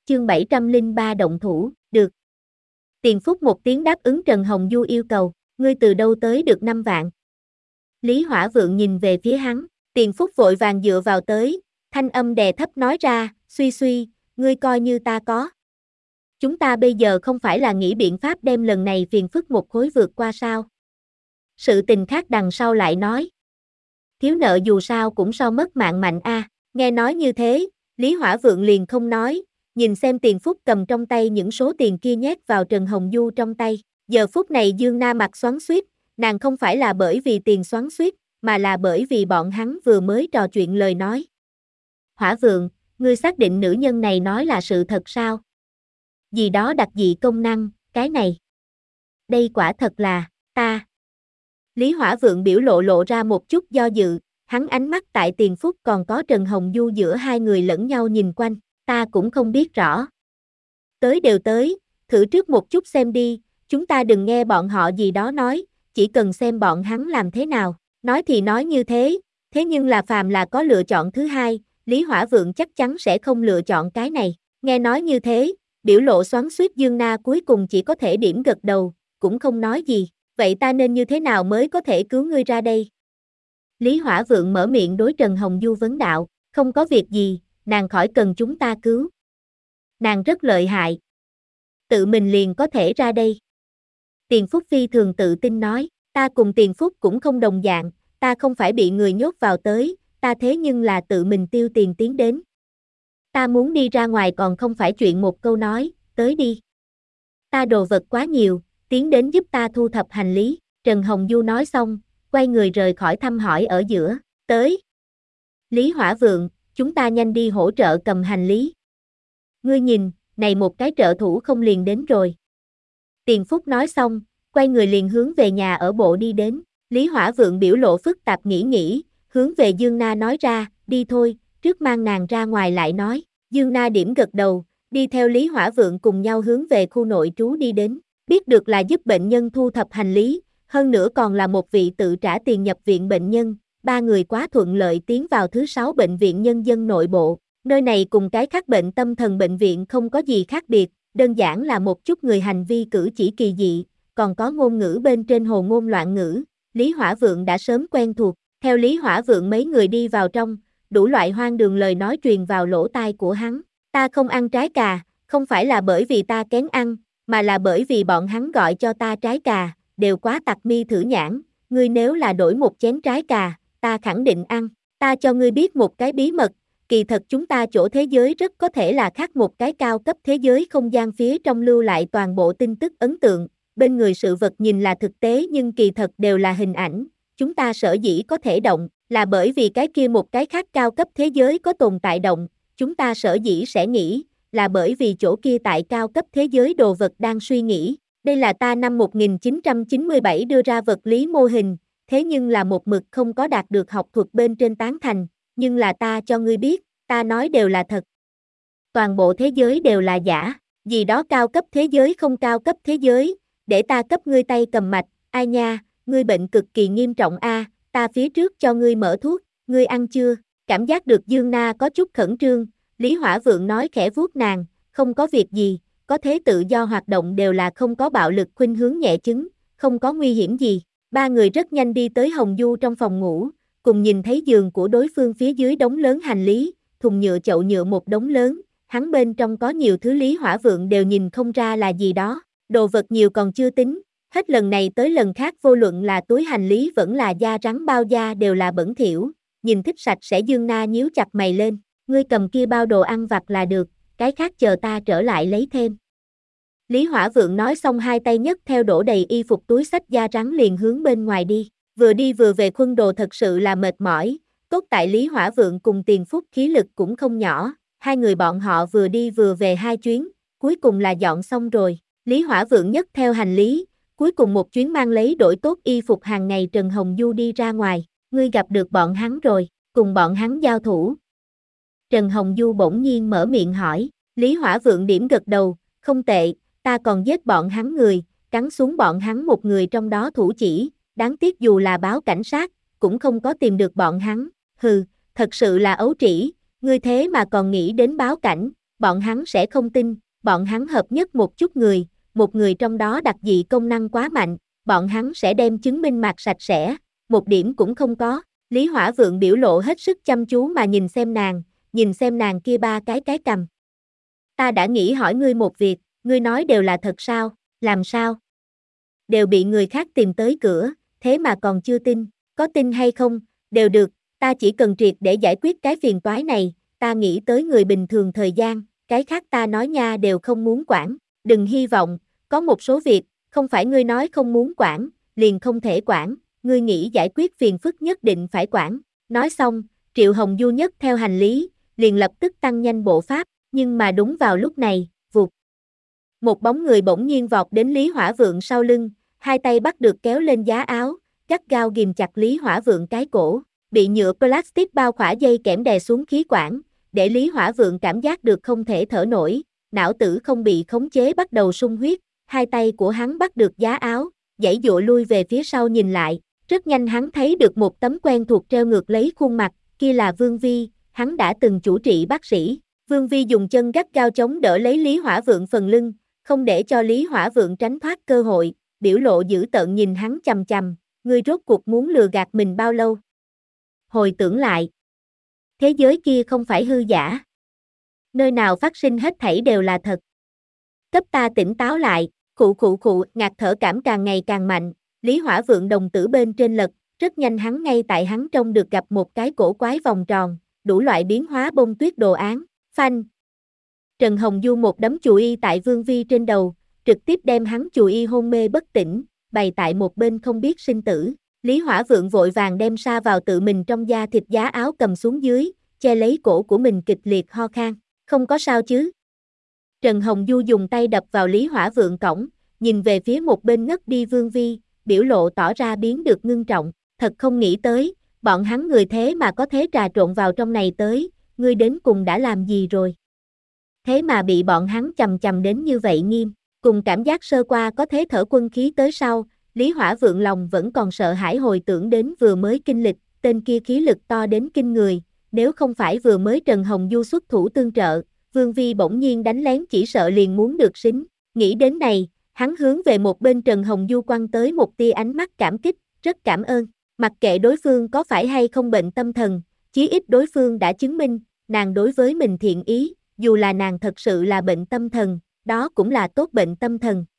chương 703 động thủ, được. Tiền Phúc một tiếng đáp ứng Trần Hồng Du yêu cầu, ngươi từ đâu tới được 5 vạn. Lý Hỏa Vượng nhìn về phía hắn, Tiền Phúc vội vàng dựa vào tới, thanh âm đè thấp nói ra, suy suy, ngươi coi như ta có. Chúng ta bây giờ không phải là nghĩ biện pháp đem lần này phiền phức một khối vượt qua sao. Sự tình khác đằng sau lại nói. Thiếu nợ dù sao cũng so mất mạng mạnh a. Nghe nói như thế, Lý Hỏa Vượng liền không nói, nhìn xem Tiền Phúc cầm trong tay những số tiền kia nhét vào Trần Hồng Du trong tay. Giờ phút này Dương Na mặt xoắn xuýt, nàng không phải là bởi vì tiền xoắn xuýt, mà là bởi vì bọn hắn vừa mới trò chuyện lời nói. Hỏa Vượng, ngươi xác định nữ nhân này nói là sự thật sao? Gì đó đặc dị công năng, cái này. Đây quả thật là, ta. Lý Hỏa Vượng biểu lộ ra một chút do dự, hắn ánh mắt tại Tiền Phúc còn có Trần Hồng Du giữa hai người lẫn nhau nhìn quanh, ta cũng không biết rõ. Tới đều tới, thử trước một chút xem đi, chúng ta đừng nghe bọn họ gì đó nói, chỉ cần xem bọn hắn làm thế nào. Nói thì nói như thế nhưng là phàm là có lựa chọn thứ hai, Lý Hỏa Vượng chắc chắn sẽ không lựa chọn cái này. Nghe nói như thế, biểu lộ xoắn xuýt Dương Na cuối cùng chỉ có thể điểm gật đầu, cũng không nói gì. Vậy ta nên như thế nào mới có thể cứu ngươi ra đây? Lý Hỏa Vượng mở miệng đối Trần Hồng Du vấn đạo, không có việc gì, nàng khỏi cần chúng ta cứu. Nàng rất lợi hại. Tự mình liền có thể ra đây. Tiền Phúc phi thường tự tin nói, ta cùng Tiền Phúc cũng không đồng dạng, ta không phải bị người nhốt vào tới, ta thế nhưng là tự mình tiêu tiền tiến đến. Ta muốn đi ra ngoài còn không phải chuyện một câu nói, tới đi. Ta đồ vật quá nhiều, tiến đến giúp ta thu thập hành lý. Trần Hồng Du nói xong, quay người rời khỏi thăm hỏi ở giữa, tới. Lý Hỏa Vượng, chúng ta nhanh đi hỗ trợ cầm hành lý. Ngươi nhìn, này một cái trợ thủ không liền đến rồi. Tiền Phúc nói xong, quay người liền hướng về nhà ở bộ đi đến. Lý Hỏa Vượng biểu lộ phức tạp nghĩ, hướng về Dương Na nói ra, đi thôi, trước mang nàng ra ngoài lại nói. Dương Na điểm gật đầu, đi theo Lý Hỏa Vượng cùng nhau hướng về khu nội trú đi đến. Biết được là giúp bệnh nhân thu thập hành lý, hơn nữa còn là một vị tự trả tiền nhập viện bệnh nhân, ba người quá thuận lợi tiến vào thứ 6 bệnh viện nhân dân nội bộ. Nơi này cùng cái khác bệnh tâm thần bệnh viện không có gì khác biệt, đơn giản là một chút người hành vi cử chỉ kỳ dị, còn có ngôn ngữ bên trên hồ ngôn loạn ngữ. Lý Hỏa Vượng đã sớm quen thuộc, theo Lý Hỏa Vượng mấy người đi vào trong, đủ loại hoang đường lời nói truyền vào lỗ tai của hắn. Ta không ăn trái cà, không phải là bởi vì ta kén ăn, mà là bởi vì bọn hắn gọi cho ta trái cà, đều quá tặc mi thử nhãn, ngươi nếu là đổi một chén trái cà, ta khẳng định ăn. Ta cho ngươi biết một cái bí mật, kỳ thật chúng ta chỗ thế giới rất có thể là khác một cái cao cấp thế giới không gian phía trong lưu lại toàn bộ tin tức ấn tượng, bên người sự vật nhìn là thực tế nhưng kỳ thật đều là hình ảnh, chúng ta sở dĩ có thể động, là bởi vì cái kia một cái khác cao cấp thế giới có tồn tại động, chúng ta sở dĩ sẽ nghĩ, là bởi vì chỗ kia tại cao cấp thế giới đồ vật đang suy nghĩ. Đây là ta năm 1997 đưa ra vật lý mô hình, thế nhưng là một mực không có đạt được học thuật bên trên tán thành, nhưng là ta cho ngươi biết, ta nói đều là thật. Toàn bộ thế giới đều là giả, gì đó cao cấp thế giới không cao cấp thế giới, để ta cấp ngươi tay cầm mạch, ai nha, ngươi bệnh cực kỳ nghiêm trọng a, ta phía trước cho ngươi mở thuốc, ngươi ăn chưa? Cảm giác được Dương Na có chút khẩn trương, Lý Hỏa Vượng nói khẽ vuốt nàng, không có việc gì, có thế tự do hoạt động đều là không có bạo lực khuynh hướng nhẹ chứng, không có nguy hiểm gì. Ba người rất nhanh đi tới Hồng Du trong phòng ngủ, cùng nhìn thấy giường của đối phương phía dưới đống lớn hành lý, thùng nhựa chậu nhựa một đống lớn, hắn bên trong có nhiều thứ Lý Hỏa Vượng đều nhìn không ra là gì đó, đồ vật nhiều còn chưa tính, hết lần này tới lần khác vô luận là túi hành lý vẫn là da rắn bao da đều là bẩn thỉu, nhìn thích sạch sẽ. Dương Na nhíu chặt mày lên, ngươi cầm kia bao đồ ăn vặt là được, cái khác chờ ta trở lại lấy thêm. Lý Hỏa Vượng nói xong hai tay nhấc theo đổ đầy y phục túi xách da rắn liền hướng bên ngoài đi vừa về khuân đồ thật sự là mệt mỏi, tốt tại Lý Hỏa Vượng cùng Tiền Phúc khí lực cũng không nhỏ, hai người bọn họ vừa đi vừa về hai chuyến, cuối cùng là dọn xong rồi. Lý Hỏa Vượng nhấc theo hành lý, cuối cùng một chuyến mang lấy đổi tốt y phục hàng ngày Trần Hồng Du đi ra ngoài, ngươi gặp được bọn hắn rồi, cùng bọn hắn giao thủ. Trần Hồng Du bỗng nhiên mở miệng hỏi, Lý Hỏa Vượng điểm gật đầu, không tệ, ta còn giết bọn hắn người, cắn xuống bọn hắn một người trong đó thủ chỉ, đáng tiếc dù là báo cảnh sát, cũng không có tìm được bọn hắn, hừ, thật sự là ấu trĩ, ngươi thế mà còn nghĩ đến báo cảnh, bọn hắn sẽ không tin, bọn hắn hợp nhất một chút người, một người trong đó đặc dị công năng quá mạnh, bọn hắn sẽ đem chứng minh mạc sạch sẽ, một điểm cũng không có. Lý Hỏa Vượng biểu lộ hết sức chăm chú mà nhìn xem nàng kia ba cái cầm. Ta đã nghĩ hỏi ngươi một việc, ngươi nói đều là thật sao, làm sao? Đều bị người khác tìm tới cửa, thế mà còn chưa tin, có tin hay không, đều được, ta chỉ cần triệt để giải quyết cái phiền toái này, ta nghĩ tới người bình thường thời gian, cái khác ta nói nha đều không muốn quản, đừng hy vọng, có một số việc, không phải ngươi nói không muốn quản, liền không thể quản, ngươi nghĩ giải quyết phiền phức nhất định phải quản. Nói xong, Triệu Hồng Du nhất theo hành lý, liền lập tức tăng nhanh bộ pháp, nhưng mà đúng vào lúc này, vụt. Một bóng người bỗng nhiên vọt đến Lý Hỏa Vượng sau lưng, hai tay bắt được kéo lên giá áo, gắt gao ghìm chặt Lý Hỏa Vượng cái cổ, bị nhựa plastic bao khỏa dây kẽm đè xuống khí quản, để Lý Hỏa Vượng cảm giác được không thể thở nổi, não tử không bị khống chế bắt đầu sung huyết, hai tay của hắn bắt được giá áo, giãy giụa lui về phía sau nhìn lại, rất nhanh hắn thấy được một tấm quen thuộc treo ngược lấy khuôn mặt, kia là Vương Vi, hắn đã từng chủ trị bác sĩ. Vương Vi dùng chân gắt gao chống đỡ lấy Lý Hỏa Vượng phần lưng, không để cho Lý Hỏa Vượng tránh thoát cơ hội, biểu lộ dữ tợn nhìn hắn chằm chằm, ngươi rốt cuộc muốn lừa gạt mình bao lâu? Hồi tưởng lại, thế giới kia không phải hư giả. Nơi nào phát sinh hết thảy đều là thật. Cấp ta tỉnh táo lại, khụ, ngạt thở cảm càng ngày càng mạnh, Lý Hỏa Vượng đồng tử bên trên lật, rất nhanh hắn ngay tại hắn trông được gặp một cái cổ quái vòng tròn, đủ loại biến hóa bông tuyết đồ án, phanh. Trần Hồng Du một đấm chùi y tại Vương Vi trên đầu, trực tiếp đem hắn chùi y hôn mê bất tỉnh, bày tại một bên không biết sinh tử. Lý Hỏa Vượng vội vàng đem sa vào tự mình trong da thịt giá áo cầm xuống dưới, che lấy cổ của mình kịch liệt ho khan. Không có sao chứ? Trần Hồng Du dùng tay đập vào Lý Hỏa Vượng cổng, nhìn về phía một bên ngất đi Vương Vi, biểu lộ tỏ ra biến được ngưng trọng. Thật không nghĩ tới, bọn hắn người thế mà có thế trà trộn vào trong này tới, ngươi đến cùng đã làm gì rồi? Thế mà bị bọn hắn chầm chầm đến như vậy nghiêm, cùng cảm giác sơ qua có thế thở quân khí tới sau, Lý Hỏa Vượng lòng vẫn còn sợ hãi hồi tưởng đến vừa mới kinh lịch, tên kia khí lực to đến kinh người, nếu không phải vừa mới Trần Hồng Du xuất thủ tương trợ, Vương Vi bỗng nhiên đánh lén chỉ sợ liền muốn được xính, nghĩ đến này, hắn hướng về một bên Trần Hồng Du quăng tới một tia ánh mắt cảm kích, rất cảm ơn, mặc kệ đối phương có phải hay không bệnh tâm thần, chí ít đối phương đã chứng minh, nàng đối với mình thiện ý, dù là nàng thật sự là bệnh tâm thần, đó cũng là tốt bệnh tâm thần.